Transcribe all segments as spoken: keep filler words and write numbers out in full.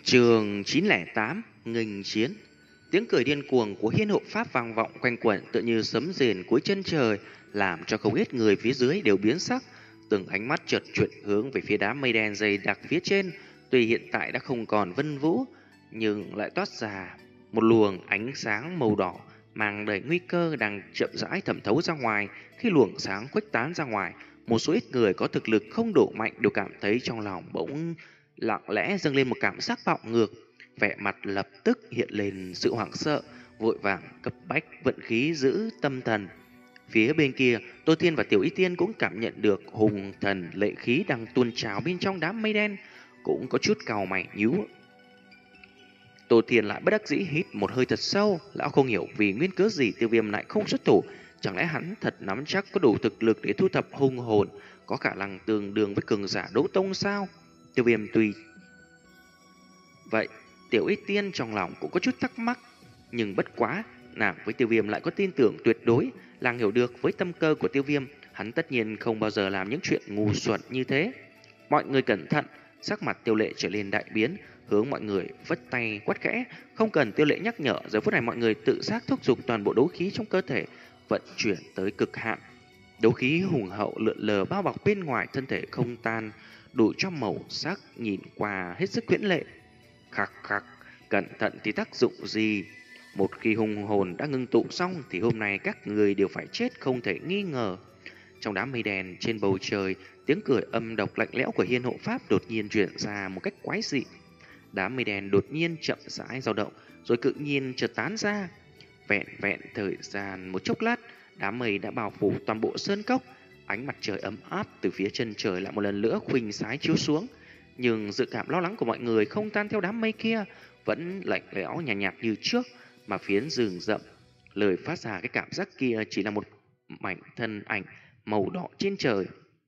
Trường chín không tám nghênh chiến. Tiếng cười điên cuồng của hiên hộ pháp vang vọng quanh quẩn tựa như sấm rền cuối chân trời, làm cho không ít người phía dưới đều biến sắc. Từng ánh mắt chợt chuyển hướng về phía đám mây đen dày đặc phía trên, tuy hiện tại đã không còn vân vũ, nhưng lại toát ra một luồng ánh sáng màu đỏ mang đầy nguy cơ đang chậm rãi thẩm thấu ra ngoài. Khi luồng sáng khuếch tán ra ngoài, một số ít người có thực lực không đủ mạnh đều cảm thấy trong lòng bỗng lặng lẽ dâng lên một cảm giác bạo ngược, vẻ mặt lập tức hiện lên sự hoảng sợ, vội vàng cấp bách vận khí giữ tâm thần. Phía bên kia, Tô Thiên và Tiểu Y Tiên cũng cảm nhận được hùng thần lệ khí đang tuôn trào bên trong đám mây đen, cũng có chút cau mày nhíu. Tô Thiên lại bất đắc dĩ hít một hơi thật sâu, lão không hiểu vì nguyên cớ gì Tiêu Viêm lại không xuất thủ, chẳng lẽ hắn thật nắm chắc có đủ thực lực để thu thập hung hồn, có khả năng tương đương với cường giả đấu tông sao? Tiêu Viêm tuy vậy, Tiểu Y Tiên trong lòng cũng có chút thắc mắc, nhưng bất quá, nàng với Tiêu Viêm lại có tin tưởng tuyệt đối, nàng hiểu được với tâm cơ của Tiêu Viêm, hắn tất nhiên không bao giờ làm những chuyện ngu xuẩn như thế. Mọi người cẩn thận, sắc mặt Tiêu Lệ trở lên đại biến, hướng mọi người vất tay quát khẽ, không cần Tiêu Lệ nhắc nhở, giờ phút này mọi người tự giác thúc giục toàn bộ đấu khí trong cơ thể vận chuyển tới cực hạn. Đấu khí hùng hậu lượn lờ bao bọc bên ngoài thân thể không tan, đủ cho màu sắc nhìn qua hết sức quyến lệ. Khắc khắc, cẩn thận thì tác dụng gì? Một khi hung hồn đã ngưng tụ xong thì hôm nay các người đều phải chết không thể nghi ngờ. Trong đám mây đen trên bầu trời, tiếng cười âm độc lạnh lẽo của hiên hộ pháp đột nhiên truyền ra một cách quái dị. Đám mây đen đột nhiên chậm rãi dao động, rồi tự nhiên chợt tán ra. Vẹn vẹn thời gian một chốc lát, đám mây đã bao phủ toàn bộ sơn cốc. Ánh mặt trời ấm áp từ phía chân trời lại một lần nữa khuynh sái chiếu xuống. Nhưng dự cảm lo lắng của mọi người không tan theo đám mây kia, vẫn lạnh lẽo nhạt, nhạt như trước, mà phiến rừng rậm lời phát ra cái cảm giác kia chỉ là một mảnh thân ảnh màu đỏ trên trời.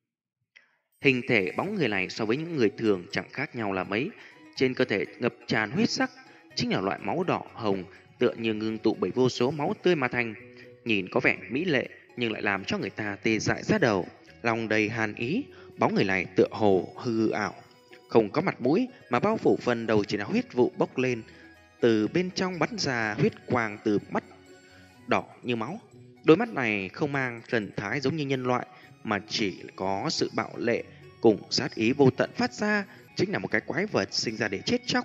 Hình thể bóng người này so với những người thường chẳng khác nhau là mấy, trên cơ thể ngập tràn huyết sắc, chính là loại máu đỏ hồng tựa như ngưng tụ bởi vô số máu tươi mà thành, nhìn có vẻ mỹ lệ nhưng lại làm cho người ta tê dại ra đầu, lòng đầy hàn ý. Bóng người này tựa hồ hư ảo, không có mặt mũi mà bao phủ phần đầu chỉ là huyết vụ bốc lên, từ bên trong bắn ra huyết quang từ mắt đỏ như máu. Đôi mắt này không mang thần thái giống như nhân loại, mà chỉ có sự bạo lệ cùng sát ý vô tận phát ra, chính là một cái quái vật sinh ra để chết chóc.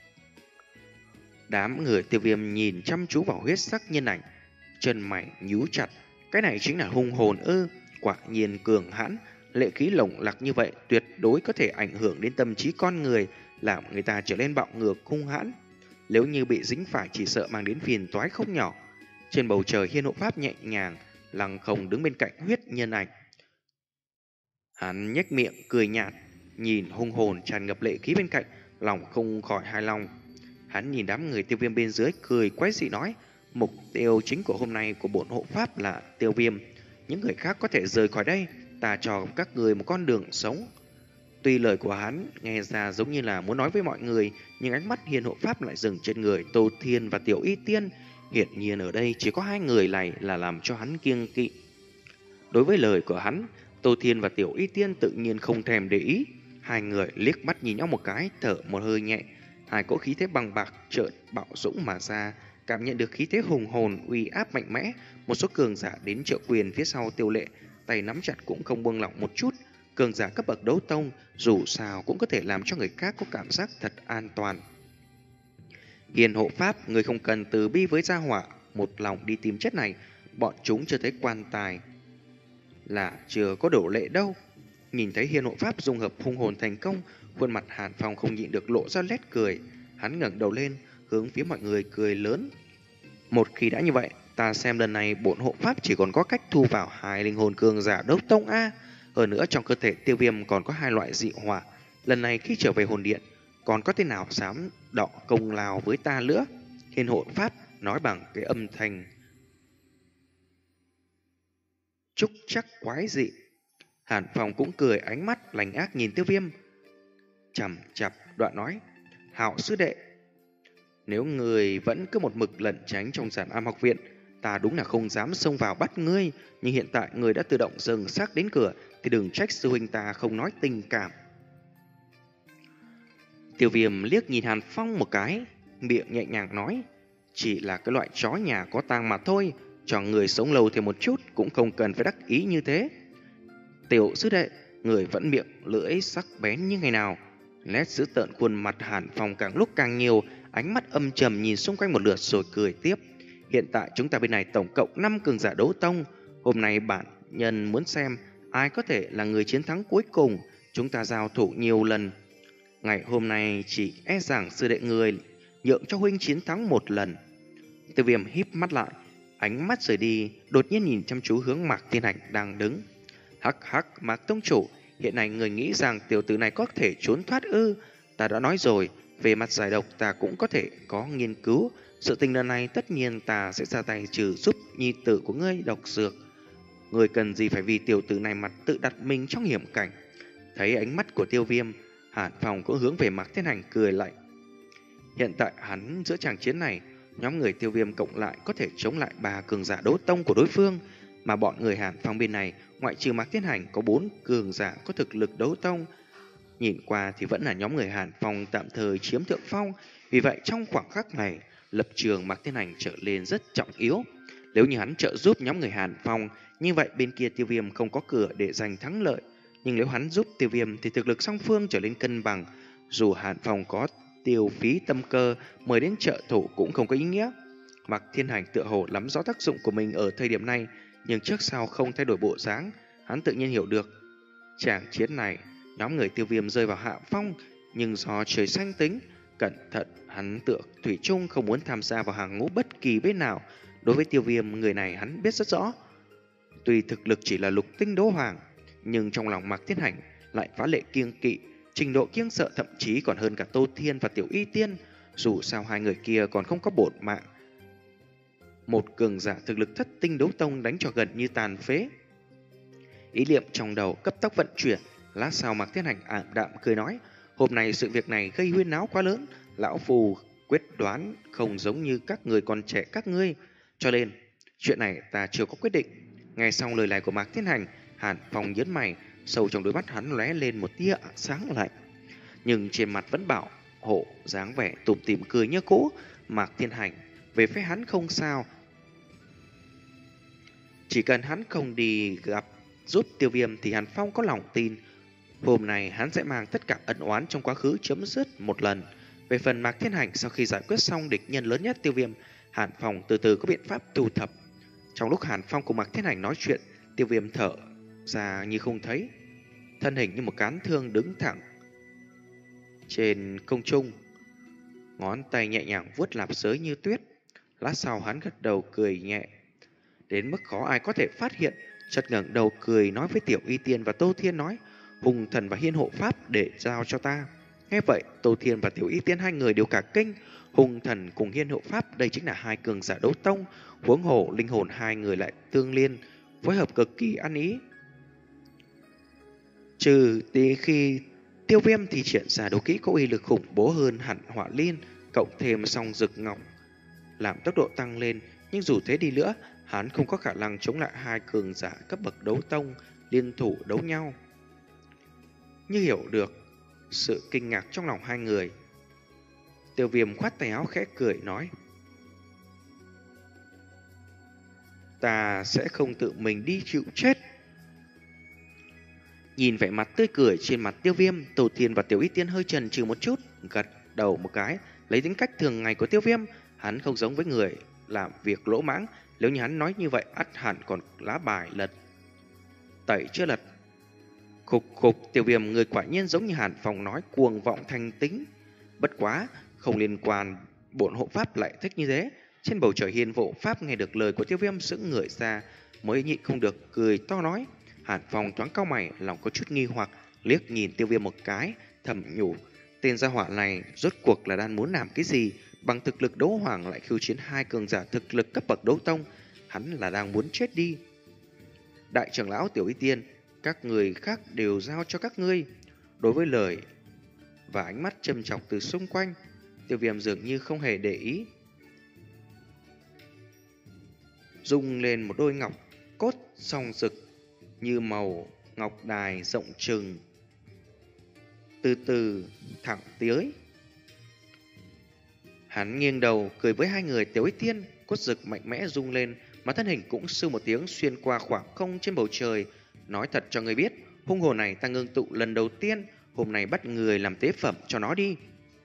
Đám người Tiêu Viêm nhìn chăm chú vào huyết sắc nhân ảnh, chân mày nhíu chặt. Cái này chính là hung hồn ư? Quả nhiên cường hãn, lệ khí lồng lặc như vậy tuyệt đối có thể ảnh hưởng đến tâm trí con người, làm người ta trở nên bạo ngược hung hãn. Nếu như bị dính phải chỉ sợ mang đến phiền toái không nhỏ. Trên bầu trời hiên hộ pháp nhẹ nhàng lăng không đứng bên cạnh huyết nhân ảnh. Hắn nhếch miệng cười nhạt, nhìn hung hồn tràn ngập lệ khí bên cạnh, lòng không khỏi hài lòng. Hắn nhìn đám người Tiêu Viêm bên dưới cười quái dị nói, mục tiêu chính của hôm nay của bổn hộ pháp là Tiêu Viêm, những người khác có thể rời khỏi đây, ta cho các người một con đường sống. Tuy lời của hắn nghe ra giống như là muốn nói với mọi người, nhưng ánh mắt hiên hộ pháp lại dừng trên người Tô Thiên và Tiểu Y Tiên. Hiển nhiên ở đây chỉ có hai người này là làm cho hắn kiêng kỵ. Đối với lời của hắn, Tô Thiên và Tiểu Y Tiên tự nhiên không thèm để ý. Hai người liếc mắt nhìn nhau một cái, thở một hơi nhẹ. Hai cỗ khí thế bằng bạc chợt bạo dũng mà ra, cảm nhận được khí thế hùng hồn uy áp mạnh mẽ. Một số cường giả đến trợ quyền phía sau Tiêu Lệ, tay nắm chặt cũng không buông lỏng một chút. Cường giả cấp bậc đấu tông dù sao cũng có thể làm cho người khác có cảm giác thật an toàn. Hiền hộ pháp, người không cần từ bi với gia hỏa, một lòng đi tìm chết này. Bọn chúng chưa thấy quan tài là chưa có đổ lệ đâu. Nhìn thấy hiền hộ pháp dung hợp hung hồn thành công, khuôn mặt Hàn Phong không nhịn được lộ ra lét cười. Hắn ngẩng đầu lên, hướng phía mọi người cười lớn. Một khi đã như vậy, ta xem lần này bổn hộ pháp chỉ còn có cách thu vào hai linh hồn cường giả đấu tông a. Hơn nữa trong cơ thể Tiêu Viêm còn có hai loại dị hỏa. Lần này khi trở về hồn điện, còn có tên nào dám đọ công lao với ta nữa? Hiên hộ pháp nói bằng cái âm thanh trúc chắc quái dị. Hàn Phong cũng cười, ánh mắt lành ác nhìn Tiêu Viêm, chằm chặp đoạn nói, Hạo sư đệ, nếu người vẫn cứ một mực lẩn tránh trong Giản Am học viện, ta đúng là không dám xông vào bắt ngươi. Nhưng hiện tại người đã tự động dừng xác đến cửa, thì đừng trách sư huynh ta không nói tình cảm. Tiêu Viêm liếc nhìn Hàn Phong một cái, miệng nhẹ nhàng nói, chỉ là cái loại chó nhà có tang mà thôi, cho người sống lâu thêm một chút cũng không cần phải đắc ý như thế. Tiểu sư đệ, người vẫn miệng lưỡi sắc bén như ngày nào. Nét dữ tợn khuôn mặt Hàn Phong càng lúc càng nhiều, ánh mắt âm trầm nhìn xung quanh một lượt rồi cười tiếp. Hiện tại chúng ta bên này tổng cộng năm cường giả đấu tông. Hôm nay bản nhân muốn xem ai có thể là người chiến thắng cuối cùng. Chúng ta giao thủ nhiều lần. Ngày hôm nay chỉ e rằng sư đệ người nhượng cho huynh chiến thắng một lần. Tiêu Viêm híp mắt lại, ánh mắt rời đi, đột nhiên nhìn chăm chú hướng Mạc Thiên Hành đang đứng. Hắc hắc, Mạc tông chủ, hiện nay người nghĩ rằng tiểu tử này có thể trốn thoát ư? Ta đã nói rồi, về mặt giải độc ta cũng có thể có nghiên cứu. Sự tình lần này tất nhiên ta sẽ ra tay trừ giúp nhi tử của ngươi độc dược. Người cần gì phải vì tiểu tử này mà tự đặt mình trong hiểm cảnh. Thấy ánh mắt của Tiêu Viêm, Hàn Phong cũng hướng về Mạc Thiên Hành cười lạnh. Hiện tại hắn giữa tràng chiến này, nhóm người Tiêu Viêm cộng lại có thể chống lại ba cường giả đấu tông của đối phương, mà bọn người Hàn Phong bên này, ngoại trừ Mạc Thiên Hành có bốn cường giả có thực lực đấu tông. Nhìn qua thì vẫn là nhóm người Hàn Phong tạm thời chiếm thượng phong, vì vậy trong khoảng khắc này, lập trường Mạc Thiên Hành trở lên rất trọng yếu. Nếu như hắn trợ giúp nhóm người Hàn Phong, như vậy bên kia Tiêu Viêm không có cửa để giành thắng lợi. Nhưng nếu hắn giúp Tiêu Viêm thì thực lực song phương trở lên cân bằng. Dù Hàn Phong có tiêu phí tâm cơ mời đến trợ thủ cũng không có ý nghĩa. Mạc Thiên Hành tựa hồ nắm rõ tác dụng của mình ở thời điểm này, nhưng trước sau không thay đổi bộ dáng. Hắn tự nhiên hiểu được tràng chiến này nhóm người Tiêu Viêm rơi vào hạ phong, nhưng do trời xanh tính cẩn thận, hắn tựa thủy chung không muốn tham gia vào hàng ngũ bất kỳ bên nào. Đối với Tiêu Viêm, người này hắn biết rất rõ, tuy thực lực chỉ là lục tinh đấu hoàng, nhưng trong lòng Mạc Thiên Hành lại phá lệ kiêng kỵ, trình độ kiêng sợ thậm chí còn hơn cả Tô Thiên và Tiểu Y Tiên. Dù sao hai người kia còn không có bổn mạng, một cường giả thực lực thất tinh đấu tông đánh cho gần như tàn phế. Ý niệm trong đầu cấp tốc vận chuyển, lát sau Mạc Thiên Hành ảm đạm cười nói, hôm nay sự việc này gây huyên náo quá lớn, lão phù quyết đoán không giống như các người còn trẻ các ngươi, cho nên chuyện này ta chưa có quyết định. Nghe xong lời này của Mạc Thiên Hành, Hàn Phong nhớn mày, sâu trong đôi mắt hắn lóe lên một tia sáng lạnh, nhưng trên mặt vẫn bảo hộ dáng vẻ tủm tỉm cười như cũ. Mạc Thiên Hành về phía hắn không sao, chỉ cần hắn không đi gặp giúp Tiêu Viêm thì Hàn Phong có lòng tin hôm nay hắn sẽ mang tất cả ân oán trong quá khứ chấm dứt một lần. Về phần Mạc Thiên Hành, sau khi giải quyết xong địch nhân lớn nhất Tiêu Viêm, Hàn Phong từ từ có biện pháp thu thập. Trong lúc Hàn Phong cùng Mạc Thiên Hành nói chuyện, Tiêu Viêm thở ra như không thấy, thân hình như một cán thương đứng thẳng trên không trung, ngón tay nhẹ nhàng vuốt lạp giới như tuyết. Lát sau hắn gật đầu cười nhẹ, đến mức khó ai có thể phát hiện, chợt ngẩng đầu cười nói với Tiểu Y Tiên và Tô Thiên nói, Hùng Thần và Hiên Hộ Pháp để giao cho ta. Nghe vậy, Tô Thiên và Tiểu Y Tiên hai người đều cả kinh. Hùng Thần cùng Hiên Hộ Pháp đây chính là hai cường giả đấu tông, huống hồ linh hồn hai người lại tương liên, phối hợp cực kỳ ăn ý. Trừ tí khi Tiêu Viêm thì triển ra đấu kỹ có uy lực khủng bố hơn hẳn Hỏa Liên, cộng thêm song Dực Ngọc làm tốc độ tăng lên, nhưng dù thế đi nữa, hắn không có khả năng chống lại hai cường giả cấp bậc đấu tông liên thủ đấu nhau. Như hiểu được sự kinh ngạc trong lòng hai người, Tiêu Viêm khoát tay áo khẽ cười nói, ta sẽ không tự mình đi chịu chết. Nhìn vẻ mặt tươi cười trên mặt Tiêu Viêm, Tô Thiên và Tiểu Y Tiên hơi chần chừ một chút, gật đầu một cái. Lấy tính cách thường ngày của Tiêu Viêm, hắn không giống với người làm việc lỗ mãng. Nếu như hắn nói như vậy, ắt hẳn còn lá bài lật tẩy chưa lật. Khục khục, Tiêu Viêm, người quả nhiên giống như Hàn Phong nói, cuồng vọng thành tính. Bất quá, không liên quan, bổn hộ pháp lại thích như thế. Trên bầu trời Hiên Hộ Pháp nghe được lời của Tiêu Viêm sững người ra, mới nhịn không được cười to nói. Hàn Phong thoáng cau mày, lòng có chút nghi hoặc, liếc nhìn Tiêu Viêm một cái, thầm nhủ, tên gia hỏa này rốt cuộc là đang muốn làm cái gì? Bằng thực lực đấu hoàng lại khiêu chiến hai cường giả thực lực cấp bậc đấu tông, hắn là đang muốn chết đi. Đại trưởng lão, Tiểu Y Tiên, các người khác đều giao cho các ngươi. Đối với lời và ánh mắt châm chọc từ xung quanh, Tiêu Viêm dường như không hề để ý, rung lên một đôi ngọc cốt song rực như màu ngọc đài rộng trừng, từ từ thẳng tới Hắn nghiêng đầu cười với hai người Tiểu Ích Tiên, cốt rực mạnh mẽ rung lên, mà thân hình cũng sư một tiếng xuyên qua khoảng không trên bầu trời. Nói thật cho người biết, hung hồn này ta ngưng tụ lần đầu tiên, hôm nay bắt người làm tế phẩm cho nó đi.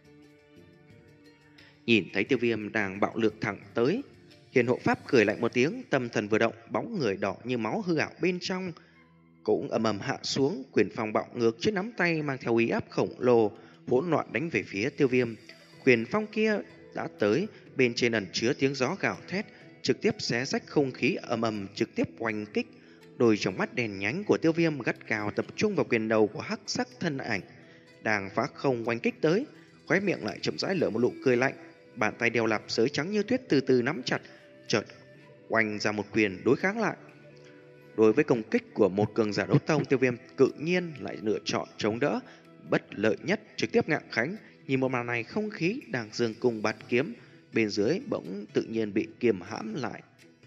Nhìn thấy Tiêu Viêm đang bạo lực thẳng tới, Hiền hộ pháp cười lạnh một tiếng, tâm thần vừa động, bóng người đỏ như máu hư ảo bên trong cũng ầm ầm hạ xuống, quyền phong bạo ngược trên nắm tay mang theo uy áp khổng lồ, hỗn loạn đánh về phía Tiêu Viêm. Quyền phong kia đã tới, bên trên ẩn chứa tiếng gió gào thét, trực tiếp xé rách không khí, ầm ầm trực tiếp oanh kích. Đôi trong mắt đèn nhánh của Tiêu Viêm gắt gao tập trung vào quyền đầu của hắc sắc thân ảnh đang phá không oanh kích tới, khóe miệng lại chậm rãi lở một nụ cười lạnh, bàn tay đeo lạp sới trắng như tuyết từ từ nắm chặt, chợt oanh ra một quyền đối kháng lại. Đối với công kích của một cường giả đấu tông, Tiêu Viêm tự nhiên lại lựa chọn chống đỡ, bất lợi nhất trực tiếp ngạng khánh. Nhìn một màn này, không khí đang dương cung bạt kiếm bên dưới bỗng tự nhiên bị kiềm hãm lại.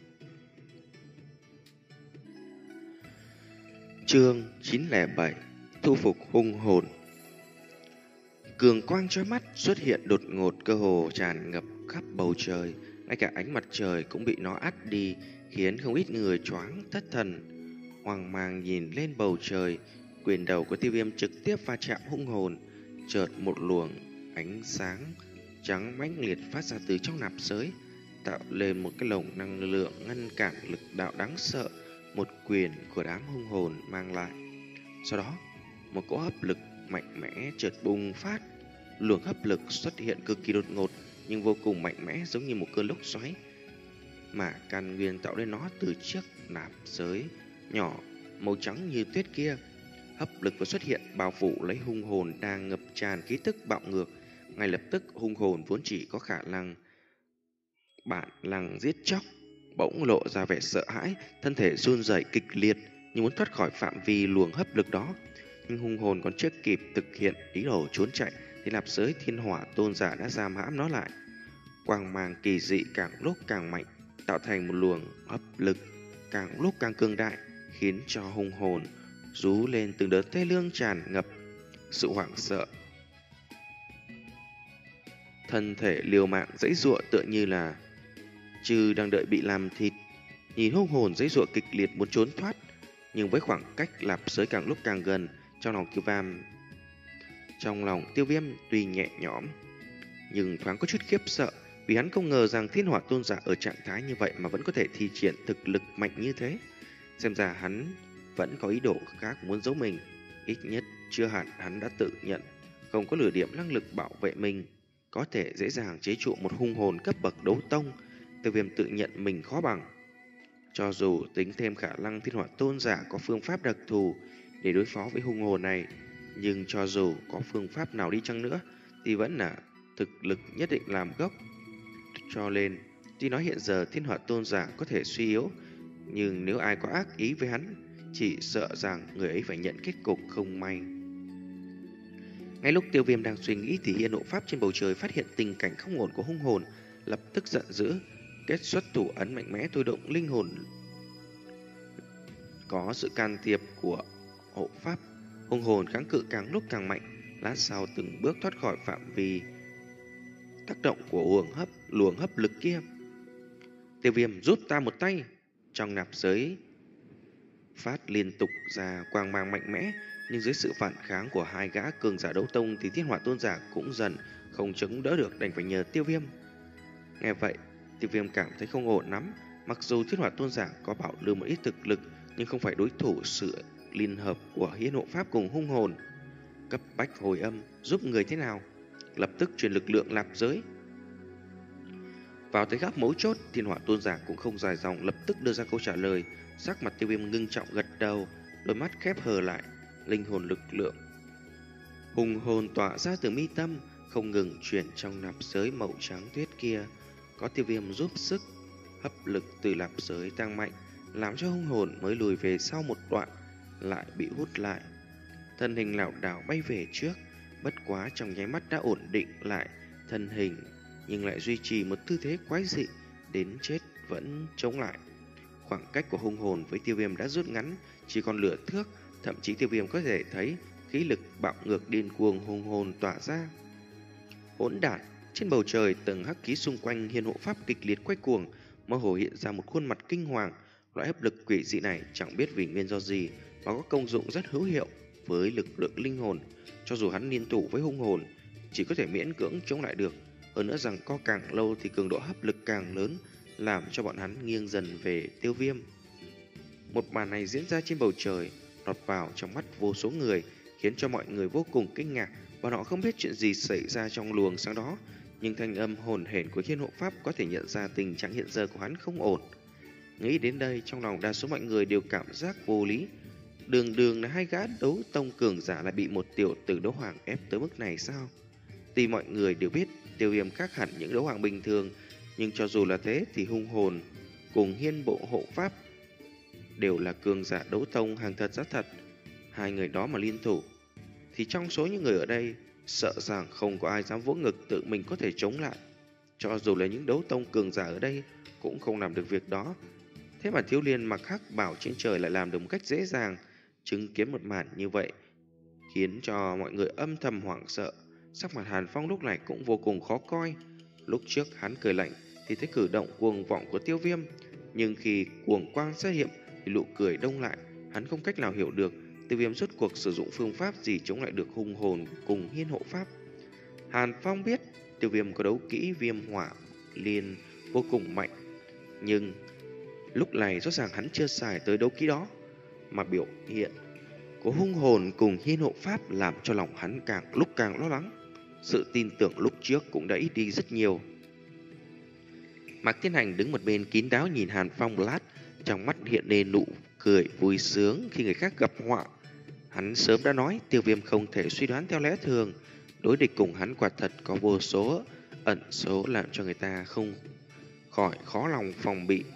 Chương chín không bảy: Thu phục hung hồn. Cường quang chói mắt xuất hiện đột ngột, cơ hồ tràn ngập khắp bầu trời, ngay cả ánh mặt trời cũng bị nó át đi, khiến không ít người choáng thất thần. Hoang mang nhìn lên bầu trời, quyền đầu của Tiêu Viêm trực tiếp va chạm hung hồn, chợt một luồng ánh sáng trắng mãnh liệt phát ra từ trong nạp giới, tạo lên một cái lồng năng lượng ngăn cản lực đạo đáng sợ một quyền của đám hung hồn mang lại. Sau đó, một cỗ hấp lực mạnh mẽ chợt bùng phát. Luồng hấp lực xuất hiện cực kỳ đột ngột nhưng vô cùng mạnh mẽ, giống như một cơn lốc xoáy mà căn nguyên tạo nên nó từ chiếc nạp giới nhỏ màu trắng như tuyết kia. Hấp lực vừa xuất hiện bao phủ lấy hung hồn đang ngập tràn khí tức bạo ngược. Ngay lập tức hung hồn vốn chỉ có khả năng bản năng giết chóc bỗng lộ ra vẻ sợ hãi, thân thể run rẩy kịch liệt như muốn thoát khỏi phạm vi luồng hấp lực đó. Nhưng hung hồn còn chưa kịp thực hiện ý đồ trốn chạy thì nạp giới thiên hỏa tôn giả đã giam hãm nó lại. Quang mang kỳ dị càng lúc càng mạnh, tạo thành một luồng hấp lực càng lúc càng cường đại, khiến cho hung hồn rú lên từng đợt thê lương tràn ngập sự hoảng sợ. Thân thể liều mạng giãy giụa tựa như là trừ đang đợi bị làm thịt. Nhìn hung hồn giãy giụa kịch liệt muốn trốn thoát, nhưng với khoảng cách lạp giới càng lúc càng gần, trong lòng Tiêu Viêm trong lòng Tiêu Viêm tuy nhẹ nhõm nhưng thoáng có chút khiếp sợ, vì hắn không ngờ rằng thiên hỏa tôn giả ở trạng thái như vậy mà vẫn có thể thi triển thực lực mạnh như thế. Xem ra hắn vẫn có ý đồ khác muốn giấu mình, ít nhất chưa hẳn hắn đã tự nhận không có nửa điểm năng lực bảo vệ mình, có thể dễ dàng chế trụ một hung hồn cấp bậc đấu tông. Tiêu Viêm tự nhận mình khó bằng. Cho dù tính thêm khả năng thiên hỏa tôn giả có phương pháp đặc thù để đối phó với hung hồn này, nhưng cho dù có phương pháp nào đi chăng nữa thì vẫn là thực lực nhất định làm gốc. Cho nên, tuy nói hiện giờ thiên hỏa tôn giả có thể suy yếu, nhưng nếu ai có ác ý với hắn, chỉ sợ rằng người ấy phải nhận kết cục không may. Ngay lúc Tiêu Viêm đang suy nghĩ thì Hiên hộ pháp trên bầu trời phát hiện tình cảnh không ổn của hung hồn, lập tức giận dữ, kết xuất thủ ấn mạnh mẽ thôi động linh hồn. Có sự can thiệp của hộ pháp, hung hồn kháng cự càng lúc càng mạnh, lát sau từng bước thoát khỏi phạm vi tác động của luồng hấp luồng hấp lực kia. Tiêu Viêm giúp ta một tay. Trong nạp giới phát liên tục ra quang mang mạnh mẽ, nhưng dưới sự phản kháng của hai gã cường giả đấu tông thì thiên hỏa tôn giả cũng dần không chống đỡ được, đành phải nhờ Tiêu Viêm. Nghe vậy, Tiêu Viêm cảm thấy không ổn lắm. Mặc dù thiên hỏa tôn giả có bảo lưu một ít thực lực, nhưng không phải đối thủ sự liên hợp của hiến hộ pháp cùng hung hồn. Cấp bách hồi âm, giúp người thế nào? Lập tức truyền lực lượng lạp giới. Vào tới góc mấu chốt, thiên hỏa tôn giả cũng không dài dòng, lập tức đưa ra câu trả lời. Sắc mặt Tiêu Viêm ngưng trọng gật đầu, đôi mắt khép hờ lại. Linh hồn lực lượng hùng hồn tỏa ra từ mi tâm, không ngừng chuyển trong nạp giới màu trắng tuyết kia. Có Tiêu Viêm giúp sức, hấp lực từ nạp giới tăng mạnh, làm cho hung hồn mới lùi về sau một đoạn, lại bị hút lại. Thân hình lảo đảo bay về trước, bất quá trong nháy mắt đã ổn định lại thân hình, nhưng lại duy trì một tư thế quái dị, đến chết vẫn chống lại. Khoảng cách của hung hồn với Tiêu Viêm đã rút ngắn, chỉ còn nửa thước, thậm chí Tiêu Viêm có thể thấy khí lực bạo ngược điên cuồng hung hồn tỏa ra. Hỗn đản, Trên bầu trời, tầng hắc khí xung quanh hiên hộ pháp kịch liệt quay cuồng, mơ hồ hiện ra một khuôn mặt kinh hoàng. Loại hấp lực quỷ dị này chẳng biết vì nguyên do gì mà có công dụng rất hữu hiệu với lực lượng linh hồn. Cho dù hắn liên thủ với hung hồn, chỉ có thể miễn cưỡng chống lại được. Hơn nữa rằng co càng lâu thì cường độ hấp lực càng lớn, làm cho bọn hắn nghiêng dần về Tiêu Viêm. Một màn này diễn ra trên bầu trời, lọt vào trong mắt vô số người, khiến cho mọi người vô cùng kinh ngạc. Bọn họ không biết chuyện gì xảy ra trong luồng sáng đó, nhưng thanh âm hồn hển của Hiên Hộ Pháp có thể nhận ra tình trạng hiện giờ của hắn không ổn. Nghĩ đến đây, trong lòng đa số mọi người đều cảm giác vô lý. Đường đường là hai gã đấu tông cường giả lại bị một tiểu tử đấu hoàng ép tới mức này sao? Tuy mọi người đều biết Tiêu Viêm khác hẳn những đấu hoàng bình thường, nhưng cho dù là thế thì hung hồn cùng Hiên Bộ Hộ Pháp đều là cường giả đấu tông hàng thật giá thật. Hai người đó mà liên thủ thì trong số những người ở đây sợ rằng không có ai dám vỗ ngực tự mình có thể chống lại. Cho dù là những đấu tông cường giả ở đây cũng không làm được việc đó. Thế mà Thiếu Liên mặc hắc bảo trên trời lại làm được một cách dễ dàng. Chứng kiến một màn như vậy khiến cho mọi người âm thầm hoảng sợ. Sắc mặt Hàn Phong lúc này cũng vô cùng khó coi. Lúc trước hắn cười lạnh thì thấy cử động cuồng vọng của Tiêu Viêm, nhưng khi cuồng quang xuất hiện thì nụ cười đông lại. Hắn không cách nào hiểu được Tiêu Viêm rốt cuộc sử dụng phương pháp gì chống lại được hung hồn cùng Hiên Hộ Pháp. Hàn Phong biết Tiêu Viêm có đấu kỹ Viêm Hỏa Liên vô cùng mạnh, nhưng lúc này rõ ràng hắn chưa xài tới đấu kỹ đó, mà biểu hiện của hung hồn cùng Hiên Hộ Pháp làm cho lòng hắn càng lúc càng lo lắng. Sự tin tưởng lúc trước cũng đã ít đi rất nhiều. Mạc Thiên Hành đứng một bên kín đáo nhìn Hàn Phong một lát, trong mắt hiện lên nụ cười vui sướng khi người khác gặp họa. Hắn sớm đã nói Tiêu Viêm không thể suy đoán theo lẽ thường, đối địch cùng hắn quả thật có vô số ẩn số làm cho người ta không khỏi khó lòng phòng bị.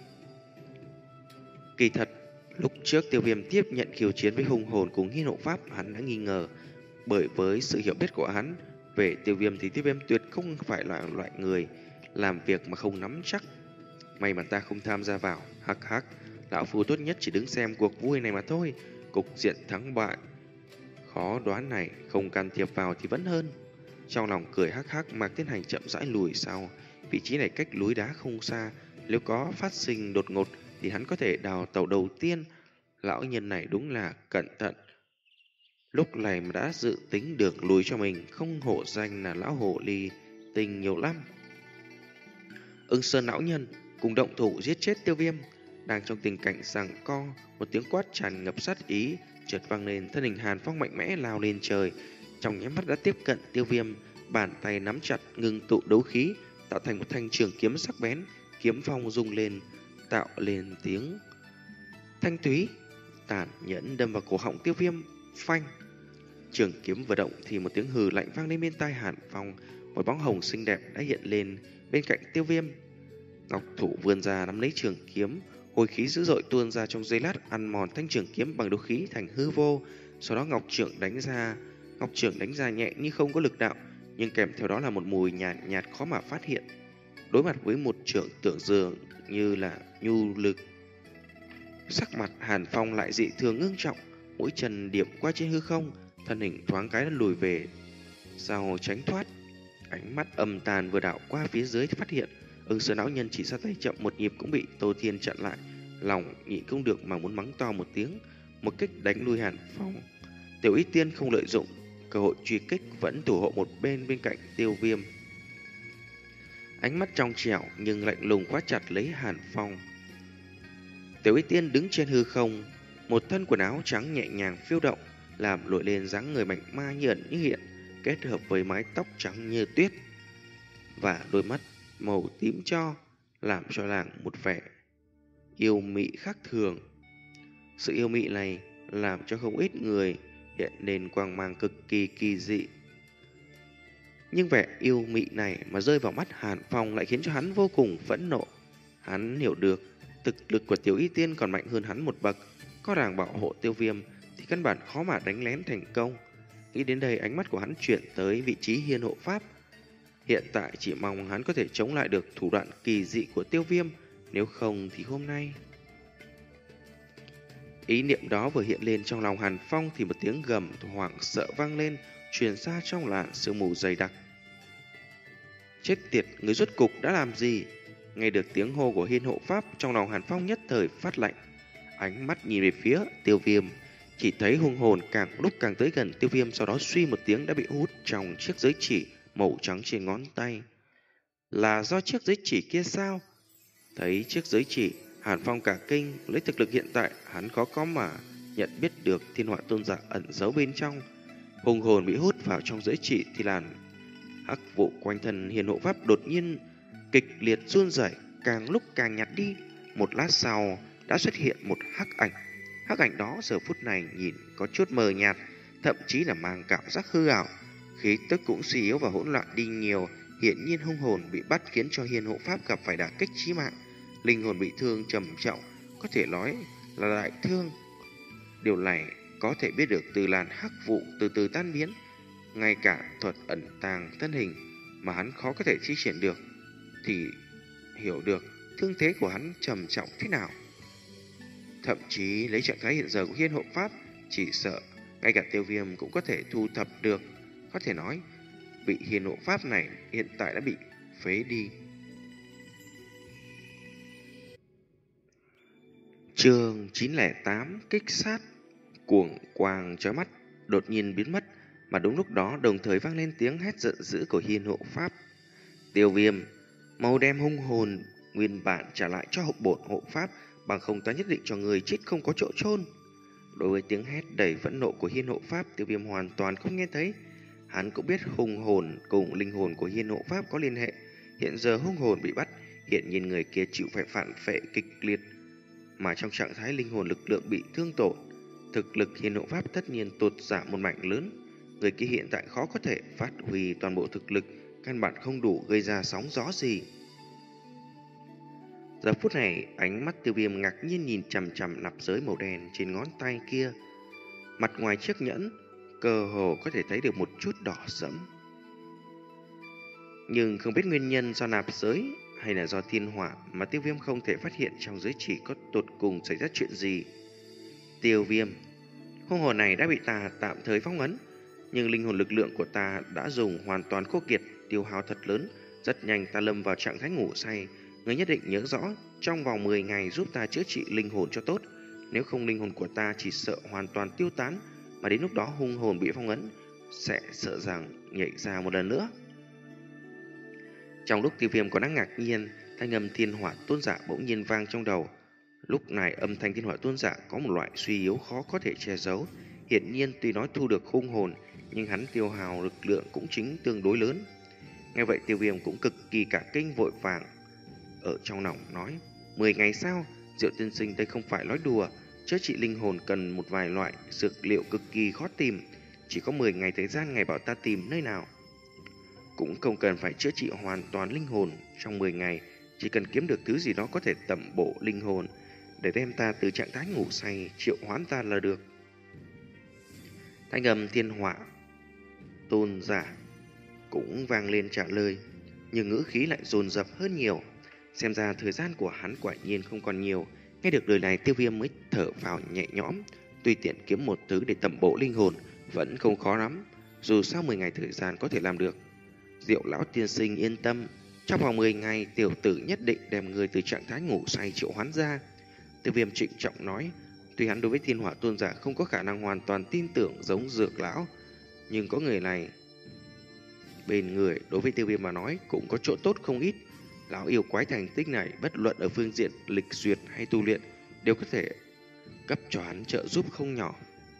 Kỳ thật, lúc trước Tiêu Viêm tiếp nhận khiêu chiến với hung hồn cùng Hiên Hộ Pháp, hắn đã nghi ngờ. Bởi với sự hiểu biết của hắn về Tiêu Viêm thì Tiêu Viêm tuyệt không phải loại loại người làm việc mà không nắm chắc. May mà ta không tham gia vào. Hắc hắc, lão phu tốt nhất chỉ đứng xem cuộc vui này mà thôi. Cục diện thắng bại khó đoán này không can thiệp vào thì vẫn hơn. Trong lòng cười hắc hắc, Mạc Thiên Hành chậm rãi lùi sau. Vị trí này cách núi đá không xa, nếu có phát sinh đột ngột thì hắn có thể đào tàu đầu tiên. Lão nhân này đúng là cẩn thận. Lúc này mà đã dự tính được lùi cho mình, không hổ danh là lão hồ ly tình nhiều lắm. Ưng Sơn lão nhân cùng động thủ giết chết Tiêu Viêm. Đang trong tình cảnh giằng co, một tiếng quát tràn ngập sát ý chợt vang lên. Thân hình Hàn Phong mạnh mẽ lao lên trời, trong nháy mắt đã tiếp cận Tiêu Viêm, bàn tay nắm chặt ngưng tụ đấu khí tạo thành một thanh trường kiếm sắc bén. Kiếm phong rung lên, tạo lên tiếng thanh thúy tàn nhẫn đâm vào cổ họng Tiêu Viêm. Phanh! Trường kiếm vừa động thì một tiếng hừ lạnh vang lên bên tai Hàn Phong. Một bóng hồng xinh đẹp đã hiện lên bên cạnh Tiêu Viêm. Ngọc thủ vươn ra nắm lấy trường kiếm, hồi khí dữ dội tuôn ra trong giây lát, ăn mòn thanh trường kiếm bằng đấu khí thành hư vô. Sau đó Ngọc trưởng đánh ra, Ngọc trưởng đánh ra nhẹ như không có lực đạo, nhưng kèm theo đó là một mùi nhạt nhạt khó mà phát hiện. Đối mặt với một trưởng tưởng dường như là nhu lực, sắc mặt Hàn Phong lại dị thường ngưng trọng, mũi chân điểm qua trên hư không, thân hình thoáng cái đã lùi về sau tránh thoát. Ánh mắt âm tàn vừa đảo qua phía dưới thì phát hiện Ưng Sơn lão nhân chỉ ra tay chậm một nhịp cũng bị Tô Thiên chặn lại. Lòng nhịn không được mà muốn mắng to một tiếng, một kích đánh lui Hàn Phong. Tiểu Y Tiên không lợi dụng cơ hội truy kích, vẫn thủ hộ một bên bên cạnh Tiêu Viêm. Ánh mắt trong trẻo nhưng lạnh lùng khóa chặt lấy Hàn Phong. Tiểu Y Tiên đứng trên hư không, một thân quần áo trắng nhẹ nhàng phiêu động, làm nổi lên dáng người mạnh ma như ẩn như hiện, kết hợp với mái tóc trắng như tuyết và đôi mắt màu tím cho, làm cho nàng một vẻ yêu mị khác thường. Sự yêu mị này làm cho không ít người hiện lên quang mang cực kỳ kỳ dị. Nhưng vẻ yêu mị này mà rơi vào mắt Hàn Phong lại khiến cho hắn vô cùng phẫn nộ. Hắn hiểu được thực lực của Tiểu Y Tiên còn mạnh hơn hắn một bậc, có nàng bảo hộ Tiêu Viêm thì căn bản khó mà đánh lén thành công. Nghĩ đến đây, ánh mắt của hắn chuyển tới vị trí Hiên Hộ Pháp. Hiện tại chỉ mong hắn có thể chống lại được thủ đoạn kỳ dị của Tiêu Viêm, nếu không thì hôm nay. Ý niệm đó vừa hiện lên trong lòng Hàn Phong thì một tiếng gầm hoảng sợ vang lên, truyền ra trong làn sương mù dày đặc. Chết tiệt, người rốt cục đã làm gì? Nghe được tiếng hô của Hiên hộ pháp, trong lòng Hàn Phong nhất thời phát lạnh. Ánh mắt nhìn về phía Tiêu Viêm, chỉ thấy hung hồn càng lúc càng tới gần Tiêu Viêm, sau đó suy một tiếng đã bị hút trong chiếc giới chỉ màu trắng trên ngón tay. Là do chiếc giới chỉ kia sao? Thấy chiếc giới chỉ, Hàn Phong cả kinh, lấy thực lực hiện tại, hắn khó có mà nhận biết được Thiên Hỏa Tôn giả ẩn giấu bên trong. Hung hồn bị hút vào trong giới chỉ thì làn hắc vụ quanh thân Hiên hộ pháp đột nhiên kịch liệt run rẩy, càng lúc càng nhạt đi. Một lát sau đã xuất hiện một hắc ảnh. Hắc ảnh đó giờ phút này nhìn có chút mờ nhạt, thậm chí là mang cảm giác hư ảo, khí tức cũng suy yếu và hỗn loạn đi nhiều. Hiện nhiên hung hồn bị bắt khiến cho Hiên hộ pháp gặp phải đả kích chí mạng, linh hồn bị thương trầm trọng, có thể nói là đại thương. Điều này có thể biết được từ làn hắc vụ từ từ tan biến, ngay cả thuật ẩn tàng thân hình mà hắn khó có thể thi triển được thì hiểu được thương thế của hắn trầm trọng thế nào. Thậm chí lấy trạng thái hiện giờ của Hiên hộ pháp, chỉ sợ ngay cả Tiêu Viêm cũng có thể thu thập được. Có thể nói vị Hiên hộ pháp này hiện tại đã bị phế đi. Chương chín không tám kích sát. Cuồng quang chói mắt đột nhiên biến mất, mà đúng lúc đó đồng thời vang lên tiếng hét giận dữ của Hiên hộ pháp. Tiêu Viêm, mau đem hung hồn nguyên bản trả lại cho hậu bổn hộ pháp, bằng không ta nhất định cho người chết không có chỗ chôn. Đối với tiếng hét đầy phẫn nộ của Hiên hộ pháp, Tiêu Viêm hoàn toàn không nghe thấy. Hắn cũng biết hung hồn cùng linh hồn của Hiên hộ pháp có liên hệ. Hiện giờ hung hồn bị bắt, hiện nhiên người kia chịu phải phản phệ kịch liệt, mà trong trạng thái linh hồn lực lượng bị thương tổn, thực lực Hiên hộ pháp tất nhiên tụt giảm một mảng lớn. Người kia hiện tại khó có thể phát huy toàn bộ thực lực, căn bản không đủ gây ra sóng gió gì. Giờ phút này, ánh mắt Tiêu Viêm ngạc nhiên nhìn chằm chằm nắp giới màu đen trên ngón tay kia. Mặt ngoài chiếc nhẫn, cơ hồ có thể thấy được một chút đỏ sẫm. Nhưng không biết nguyên nhân do nạp giới hay là do thiên hỏa mà Tiêu Viêm không thể phát hiện trong giới chỉ có tột cùng xảy ra chuyện gì. Tiêu Viêm, hung hồn này đã bị ta tạm thời phong ấn, nhưng linh hồn lực lượng của ta đã dùng hoàn toàn khô kiệt, tiêu hao thật lớn. Rất nhanh ta lâm vào trạng thái ngủ say. Ngươi nhất định nhớ rõ, trong vòng mười ngày giúp ta chữa trị linh hồn cho tốt. Nếu không linh hồn của ta chỉ sợ hoàn toàn tiêu tán, mà đến lúc đó hung hồn bị phong ấn sẽ sợ rằng nhảy ra một lần nữa. Trong lúc Tiêu Viêm còn đang ngạc nhiên, thanh âm Thiên Hỏa Tôn giả bỗng nhiên vang trong đầu. Lúc này âm thanh Thiên Hỏa Tôn giả có một loại suy yếu khó có thể che giấu. Hiển nhiên tuy nói thu được hung hồn, nhưng hắn tiêu hao lực lượng cũng chính tương đối lớn. Nghe vậy Tiêu Viêm cũng cực kỳ cả kinh, vội vàng ở trong lòng nói: Mười ngày sao? Diệu tiên sinh đây không phải nói đùa. Chữa trị linh hồn cần một vài loại dược liệu cực kỳ khó tìm, chỉ có mười ngày thời gian, ngài bảo ta tìm nơi nào? Cũng không cần phải chữa trị hoàn toàn linh hồn trong mười ngày, chỉ cần kiếm được thứ gì đó có thể tẩm bổ linh hồn để đem ta từ trạng thái ngủ say triệu hoán ta là được. Thanh âm Thiên Hỏa Tôn giả cũng vang lên trả lời, nhưng ngữ khí lại dồn dập hơn nhiều. Xem ra thời gian của hắn quả nhiên không còn nhiều. Nghe được lời này, Tiêu Viêm mới thở vào nhẹ nhõm. Tuy tiện kiếm một thứ để tẩm bổ linh hồn vẫn không khó lắm, dù sau mười ngày thời gian có thể làm được. Diệu lão tiên sinh yên tâm, trong vòng mười ngày tiểu tử nhất định đem người từ trạng thái ngủ say triệu hoán ra. Tiêu Viêm trịnh trọng nói. Tuy hắn đối với Thiên Hỏa Tôn giả không có khả năng hoàn toàn tin tưởng giống Dược lão, nhưng có người này bên người đối với Tiêu Viêm mà nói cũng có chỗ tốt không ít. Lão yêu quái thành tích này bất luận ở phương diện lịch duyệt hay tu luyện đều có thể cấp cho hắn trợ giúp không nhỏ.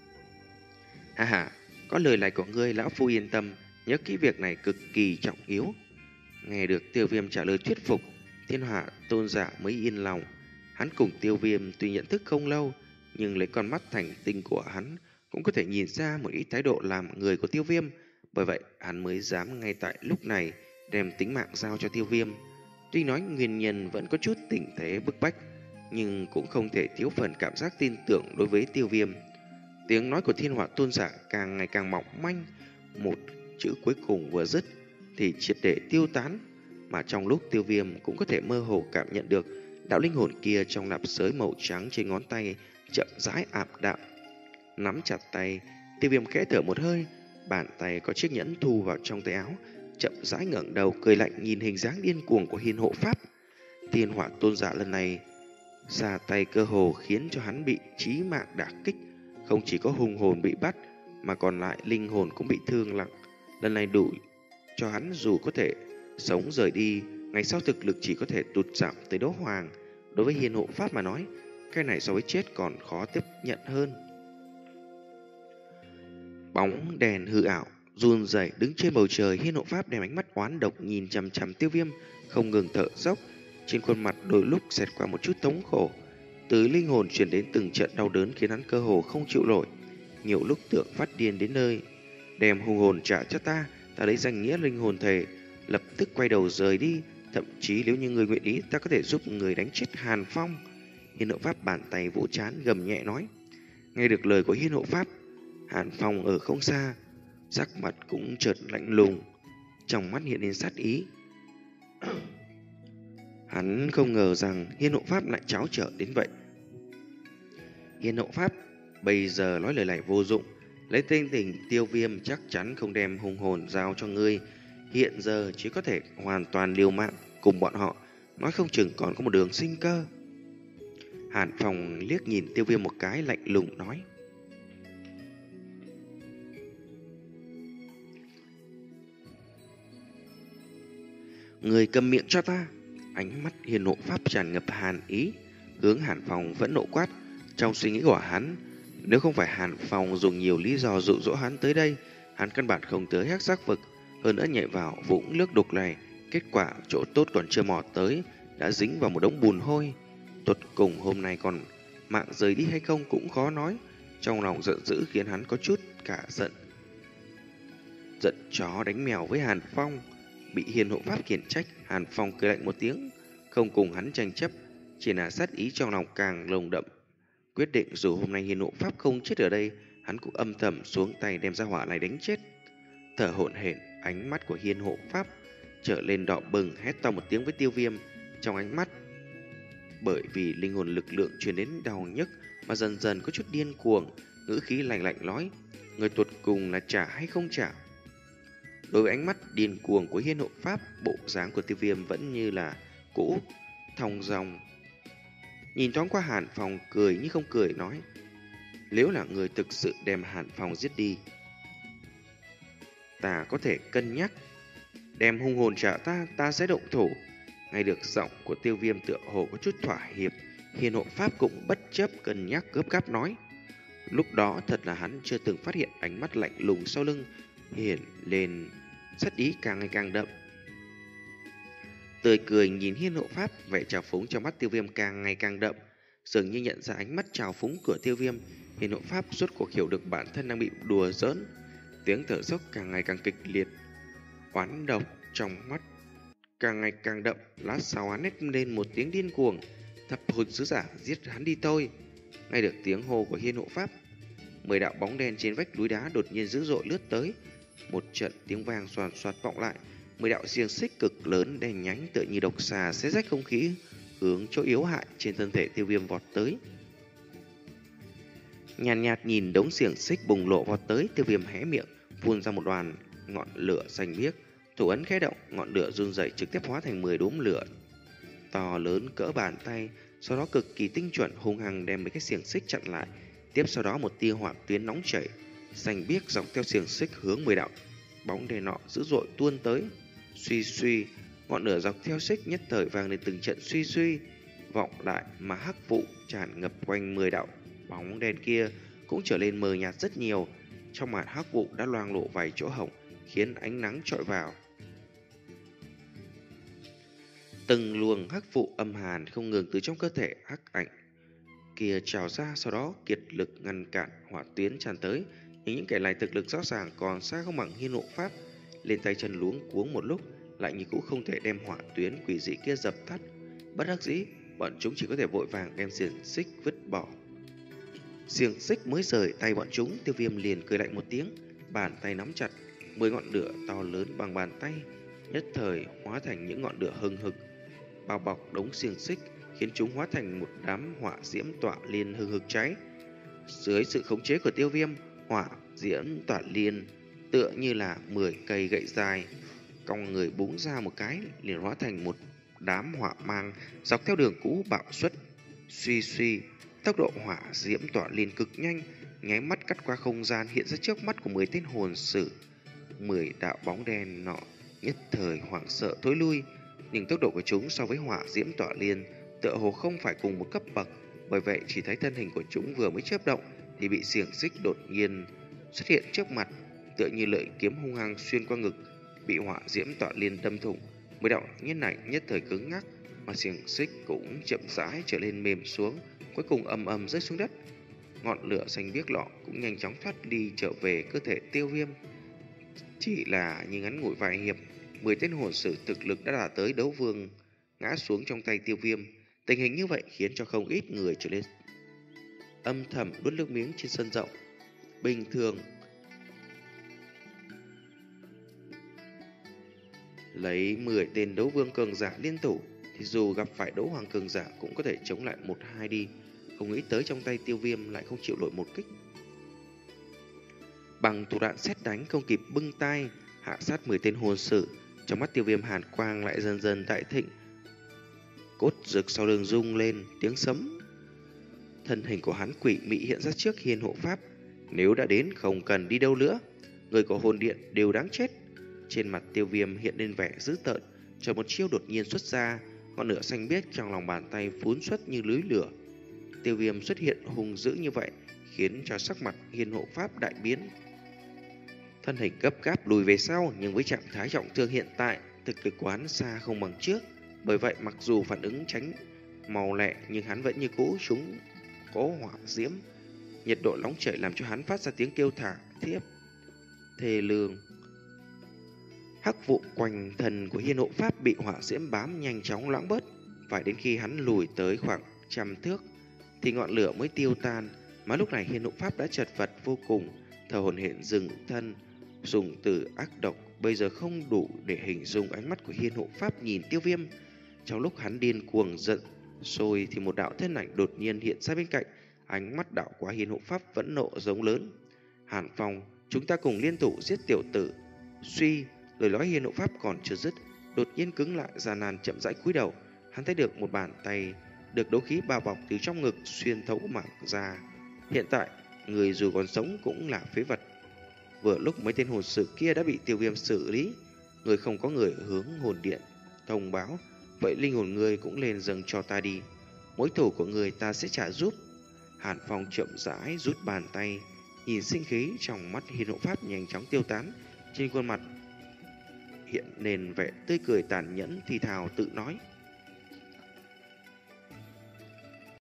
Ha ha, có lời này của ngươi lão phu yên tâm, nhớ kỹ việc này cực kỳ trọng yếu. Nghe được Tiêu Viêm trả lời thuyết phục, Thiên Hỏa Tôn giả mới yên lòng. Hắn cùng Tiêu Viêm tuy nhận thức không lâu, nhưng lấy con mắt thành tinh của hắn cũng có thể nhìn ra một ít thái độ làm người của Tiêu Viêm. Bởi vậy hắn mới dám ngay tại lúc này đem tính mạng giao cho Tiêu Viêm. Tuy nói nguyên nhân vẫn có chút tình thế bức bách, nhưng cũng không thể thiếu phần cảm giác tin tưởng đối với Tiêu Viêm. Tiếng nói của Thiên Hỏa Tôn giả càng ngày càng mỏng manh, một chữ cuối cùng vừa dứt thì triệt để tiêu tán, mà trong lúc Tiêu Viêm cũng có thể mơ hồ cảm nhận được đạo linh hồn kia trong nạp giới màu trắng trên ngón tay chậm rãi ảm đạm. Nắm chặt tay, Tiêu Viêm khẽ thở một hơi, bàn tay có chiếc nhẫn thu vào trong tay áo, chậm rãi ngẩng đầu cười lạnh nhìn hình dáng điên cuồng của Hiên Hộ Pháp. Thiên Hỏa Tôn giả lần này ra tay cơ hồ khiến cho hắn bị chí mạng đả kích, không chỉ có hung hồn bị bắt mà còn lại linh hồn cũng bị thương nặng. Lần này đủ cho hắn dù có thể sống rời đi, ngày sau thực lực chỉ có thể tụt giảm tới đấu hoàng. Đối với Hiên Hộ Pháp mà nói, cái này so với chết còn khó tiếp nhận hơn. Bóng đèn hư ảo run rẩy đứng trên bầu trời, Hiên Hộ Pháp đem ánh mắt oán độc nhìn chằm chằm Tiêu Viêm, không ngừng thở dốc. Trên khuôn mặt đôi lúc xẹt qua một chút thống khổ, từ linh hồn truyền đến từng trận đau đớn khiến hắn cơ hồ không chịu nổi. Nhiều lúc tưởng phát điên đến nơi, đem hung hồn trả cho ta, ta lấy danh nghĩa linh hồn thề, lập tức quay đầu rời đi. Thậm chí nếu như người nguyện ý, ta có thể giúp người đánh chết Hàn Phong. Hiên Hộ Pháp bàn tay vỗ trán gầm nhẹ nói. Nghe được lời của Hiên Hộ Pháp, Hàn Phong ở không xa, sắc mặt cũng chợt lạnh lùng, trong mắt hiện lên sát ý. Hắn không ngờ rằng Hiên Hộ Pháp lại tráo trở đến vậy. Hiên Hộ Pháp bây giờ nói lời này vô dụng, lấy tên tình Tiêu Viêm chắc chắn không đem hung hồn giao cho ngươi. Hiện giờ chỉ có thể hoàn toàn liều mạng cùng bọn họ, nói không chừng còn có một đường sinh cơ. Hàn Phong liếc nhìn Tiêu Viêm một cái lạnh lùng nói. Người cầm miệng cho ta. Ánh mắt Hiên Hộ Pháp tràn ngập hàn ý, hướng Hàn Phong vẫn nộ quát. Trong suy nghĩ của hắn, nếu không phải Hàn Phong dùng nhiều lý do dụ dỗ hắn tới đây, hắn căn bản không tới Hắc Sắc Vực. Hơn nữa nhảy vào vũng nước đục này, kết quả chỗ tốt còn chưa mò tới, đã dính vào một đống bùn hôi. Tuột cùng hôm nay còn mạng rời đi hay không cũng khó nói. Trong lòng giận dữ khiến hắn có chút cả giận. Giận chó đánh mèo với Hàn Phong. Bị Hiên Hộ Pháp khiển trách, Hàn Phong cười lạnh một tiếng, không cùng hắn tranh chấp, chỉ là sát ý trong lòng càng lồng đậm. Quyết định dù hôm nay Hiên Hộ Pháp không chết ở đây, hắn cũng âm thầm xuống tay đem ra hỏa này đánh chết. Thở hổn hển, ánh mắt của Hiên Hộ Pháp trở lên đỏ bừng, hét to một tiếng với Tiêu Viêm. Trong ánh mắt, bởi vì linh hồn lực lượng truyền đến đau nhức mà dần dần có chút điên cuồng, ngữ khí lạnh lạnh nói: người tuột cùng là trả hay không trả? Đối với ánh mắt điên cuồng của Hiên Hộ Pháp, bộ dáng của Tiêu Viêm vẫn như là cũ, thong dong. Nhìn thoáng qua Hàn Phong, cười như không cười nói: nếu là người thực sự đem Hàn Phong giết đi, ta có thể cân nhắc. Đem hung hồn trả ta, ta sẽ động thủ. Nghe được giọng của Tiêu Viêm tựa hồ có chút thỏa hiệp, Hiên Hộ Pháp cũng bất chấp cân nhắc gấp gáp nói. Lúc đó thật là hắn chưa từng phát hiện ánh mắt lạnh lùng sau lưng hiện lên sát ý càng ngày càng đậm. Tươi cười nhìn Hiên Hộ Pháp, vẻ trào phúng trong mắt Tiêu Viêm càng ngày càng đậm. Dường như nhận ra ánh mắt trào phúng của Tiêu Viêm, Hiên Hộ Pháp rốt cuộc hiểu được bản thân đang bị đùa giỡn. Tiếng thở dốc càng ngày càng kịch liệt, oán độc trong mắt càng ngày càng đậm. Lát sau hắn hét lên một tiếng điên cuồng: thập hồn sứ giả, giết hắn đi thôi. Nghe được tiếng hô của Hiên Hộ Pháp, mười đạo bóng đen trên vách núi đá đột nhiên dữ dội lướt tới. Một trận tiếng vang xoàn xoạt vọng lại, mười đạo xiềng xích cực lớn đen nhánh tựa như độc xà xé rách không khí, hướng chỗ yếu hại trên thân thể Tiêu Viêm vọt tới. Nhàn nhạt, nhạt nhìn đống xiềng xích bùng lộ vọt tới, Tiêu Viêm hé miệng phun ra một đoàn ngọn lửa xanh biếc, thủ ấn khẽ động, ngọn lửa run rẩy trực tiếp hóa thành mười đốm lửa to lớn cỡ bàn tay, sau đó cực kỳ tinh chuẩn hung hăng đem mấy cái xiềng xích chặn lại. Tiếp sau đó một tia hỏa tuyến nóng chảy xanh biếc dọc theo xiềng xích hướng mười đạo bóng đen nọ dữ dội tuôn tới. Suy suy, ngọn lửa dọc theo xích nhất thời vang lên từng trận suy suy vọng lại, mà hắc vụ tràn ngập quanh mười đạo bóng đen kia cũng trở lên mờ nhạt rất nhiều. Trong màn hắc vụ đã loang lộ vài chỗ hổng, khiến ánh nắng chọi vào. Từng luồng hắc vụ âm hàn không ngừng từ trong cơ thể hắc ảnh kia trào ra, sau đó kiệt lực ngăn cản hỏa tuyến tràn tới. Nhưng những kẻ này thực lực rõ ràng còn xa không bằng Hiên Hộ Pháp, lên tay chân luống cuống một lúc lại như cũ không thể đem hỏa tuyến quỷ dị kia dập tắt. Bất đắc dĩ, bọn chúng chỉ có thể vội vàng đem xiềng xích vứt bỏ. Xiềng xích mới rời tay bọn chúng, Tiêu Viêm liền cười lạnh một tiếng, bàn tay nắm chặt mười ngọn lửa to lớn bằng bàn tay, nhất thời hóa thành những ngọn lửa hừng hực bao bọc đống xiềng xích, khiến chúng hóa thành một đám hỏa diễm tỏa liên hừng hực cháy. Dưới sự khống chế của Tiêu Viêm, hỏa diễm tỏa liên tựa như là mười cây gậy dài cong người búng ra một cái, liền hóa thành một đám hỏa mang dọc theo đường cũ bạo xuất. Suy suy, tốc độ hỏa diễm tỏa liên cực nhanh, nháy mắt cắt qua không gian hiện ra trước mắt của mười tên hồn sử. Mười đạo bóng đen nọ nhất thời hoảng sợ thối lui, nhưng tốc độ của chúng so với hỏa diễm tỏa liên tựa hồ không phải cùng một cấp bậc, bởi vậy chỉ thấy thân hình của chúng vừa mới chớp động thì bị xiềng xích đột nhiên xuất hiện trước mặt, tựa như lợi kiếm hung hăng xuyên qua ngực, bị hỏa diễm tỏa liên đâm thủng. Mười đạo nhân này nhất thời cứng ngắc, mà xiềng xích cũng chậm rãi trở lên mềm xuống, cuối cùng ầm ầm rơi xuống đất. Ngọn lửa xanh biếc lọ cũng nhanh chóng thoát đi trở về cơ thể Tiêu Viêm. Chỉ là như ngắn ngủi vài hiệp, mười tên hồn sử thực lực đã đạt tới đấu vương ngã xuống trong tay Tiêu Viêm. Tình hình như vậy khiến cho không ít người trở lên âm thầm nuốt nước miếng trên sân rộng. Bình thường lấy mười tên đấu vương cường giả liên thủ thì dù gặp phải đấu hoàng cường giả cũng có thể chống lại một hai đi, không nghĩ tới trong tay Tiêu Viêm lại không chịu nổi một kích. Bằng thủ đoạn sét đánh không kịp bưng tay hạ sát mười tên hồn sử, trong mắt Tiêu Viêm hàn quang lại dần dần đại thịnh. Cốt rực sau lưng rung lên tiếng sấm, thân hình của hắn quỷ mị hiện ra trước hiên hộ pháp. Nếu đã đến không cần đi đâu nữa, người của hồn điện đều đáng chết. Trên mặt Tiêu Viêm hiện lên vẻ dữ tợn, chờ một chiêu đột nhiên xuất ra, ngọn lửa xanh biếc trong lòng bàn tay phún xuất như lưới lửa. Tiêu Viêm xuất hiện hung dữ như vậy khiến cho sắc mặt hiên hộ pháp đại biến, thân hình gấp gáp lùi về sau, nhưng với trạng thái trọng thương hiện tại, thực lực của hắn xa không bằng trước. Bởi vậy mặc dù phản ứng tránh màu lẹ nhưng hắn vẫn như cũ chúng có hỏa diễm, nhiệt độ nóng chảy làm cho hắn phát ra tiếng kêu thả thiết thê lương. Hắc vụ quanh thân của hiên hộ pháp bị hỏa diễm bám nhanh chóng loãng bớt, phải đến khi hắn lùi tới khoảng trăm thước thì ngọn lửa mới tiêu tan. Mà lúc này hiên hộ pháp đã chật vật vô cùng, thở hổn hển dừng thân, dùng từ ác độc bây giờ không đủ để hình dung ánh mắt của hiên hộ pháp nhìn Tiêu Viêm. Trong lúc hắn điên cuồng giận sôi thì một đạo thân ảnh đột nhiên hiện ra bên cạnh, ánh mắt đạo qua hiên hộ pháp vẫn nộ giống lớn: Hàn Phong, chúng ta cùng liên thủ giết tiểu tử. Suy, lời nói hiên hộ pháp còn chưa dứt, đột nhiên cứng lại, gian nan chậm rãi cúi đầu. Hắn thấy được một bàn tay được đấu khí bao bọc từ trong ngực xuyên thấu mảng da. Hiện tại người dù còn sống cũng là phế vật. Vừa lúc mấy tên hồn sử kia đã bị Tiêu Viêm xử lý, người không có người hướng hồn điện thông báo, vậy linh hồn người cũng lên dâng cho ta đi, mối thù của người ta sẽ trả giúp. Hàn Phong chậm rãi rút bàn tay, nhìn sinh khí trong mắt hiên hộ pháp nhanh chóng tiêu tán, trên khuôn mặt hiện lên vẻ tươi cười tàn nhẫn thì thào tự nói: